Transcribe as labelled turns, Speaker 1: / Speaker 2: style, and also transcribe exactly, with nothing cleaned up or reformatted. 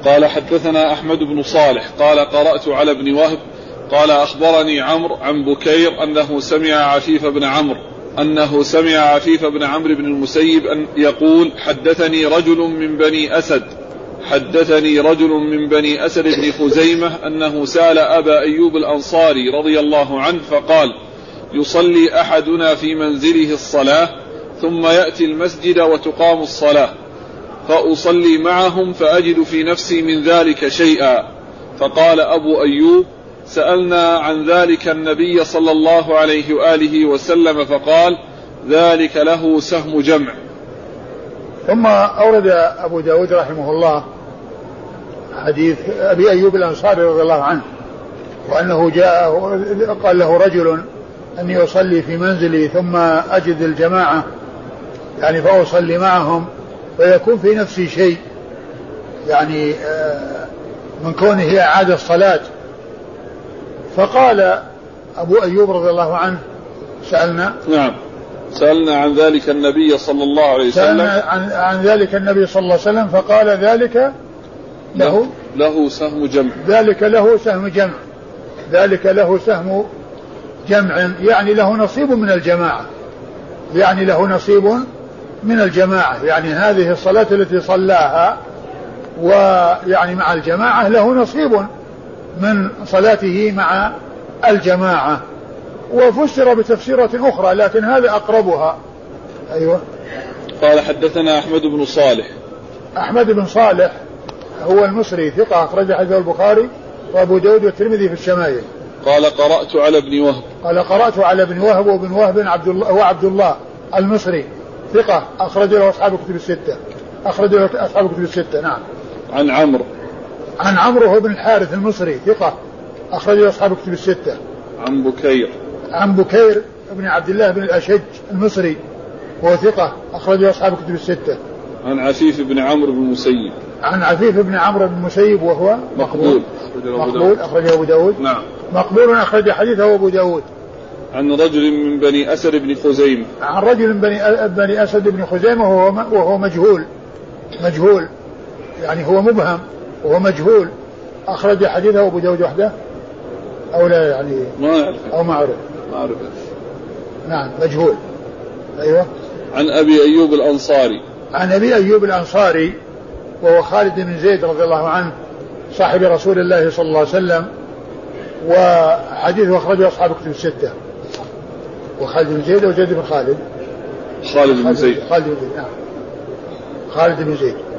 Speaker 1: قال حدثنا أحمد بن صالح قال قرأت على ابن وهب قال أخبرني عمرو عن بكير أنه سمع عفيف بن عمرو أنه سمع عفيف بن عمرو بن المسيب أن يقول حدثني رجل من بني أسد حدثني رجل من بني أسد بن خزيمة أنه سأل أبا أيوب الأنصاري رضي الله عنه فقال يصلي أحدنا في منزله الصلاة ثم يأتي المسجد وتقام الصلاة فأصلي معهم فأجد في نفسي من ذلك شيئا. فقال أبو أيوب سألنا عن ذلك النبي صلى الله عليه وآله وسلم فقال ذلك له سهم جمع.
Speaker 2: ثم أورد أبو داود رحمه الله حديث أبي أيوب الأنصاري رضي الله عنه وأنه جاء قال له رجل أني أصلي في منزلي ثم أجد الجماعة يعني فأصلي معهم فيكون في نفسي شيء يعني من كونه إعاد الصلاة. فقال أبو أيوب رضي الله عنه سألنا
Speaker 1: نعم سألنا عن ذلك النبي صلى الله عليه وسلم
Speaker 2: سألنا عن, عن ذلك النبي صلى الله عليه وسلم فقال ذلك له
Speaker 1: له سهم جمع
Speaker 2: ذلك له سهم جمع ذلك له سهم جمع يعني له نصيب من الجماعة يعني له نصيب من الجماعة يعني هذه الصلاة التي صلاها ويعني مع الجماعة له نصيب من صلاته مع الجماعة. وفسر بتفسيرة أخرى لكن هذا أقربها. أيوة.
Speaker 1: قال حدثنا أحمد بن صالح
Speaker 2: أحمد بن صالح هو المصري ثقة أخرج حديثه البخاري وأبو داود والترمذي في الشمائل.
Speaker 1: قال قرأت على ابن وهب
Speaker 2: قال قرأت على ابن وهب وابن وهب عبد الله هو عبد الله المصري ثقة أخرج له أصحاب الكتب الستة أخرج له أصحاب الكتب الستة. نعم.
Speaker 1: عن عمرو
Speaker 2: عن عمرو بن الحارث المصري ثقة أخرج له أصحاب الكتب الستة.
Speaker 1: عن بكير
Speaker 2: عن بكير ابن عبد الله بن الأشج المصري وهو ثقة أخرج له أصحاب الكتب الستة.
Speaker 1: عن عفيف بن عمرو بن المسيب
Speaker 2: عن عفيف بن عمرو بن المسيب وهو مقبول مقبول أخرجه أبو داود.
Speaker 1: نعم.
Speaker 2: مقبول أخرج حديثه أبو داود.
Speaker 1: عن رجل من بني أسد بن خزيمة
Speaker 2: عن رجل من بني, بني أسد بن خزيمة وهو, وهو مجهول مجهول يعني هو مبهم وهو مجهول أخرج حديثه أبو داود وحده أو لا يعني
Speaker 1: ما أعرف
Speaker 2: أو ما أعرف
Speaker 1: ما أعرف
Speaker 2: نعم مجهول. أيوة.
Speaker 1: عن أبي أيوب الأنصاري
Speaker 2: عن أبي أيوب الأنصاري وهو خالد بن زيد رضي الله عنه صاحب رسول الله صلى الله عليه وسلم وحديثه أخرجه أصحاب الكتب الستة. وخالد بن زيد وزيد بن خالد
Speaker 1: خالد بن زيد
Speaker 2: خالد بن زيد نعم خالد بن زيد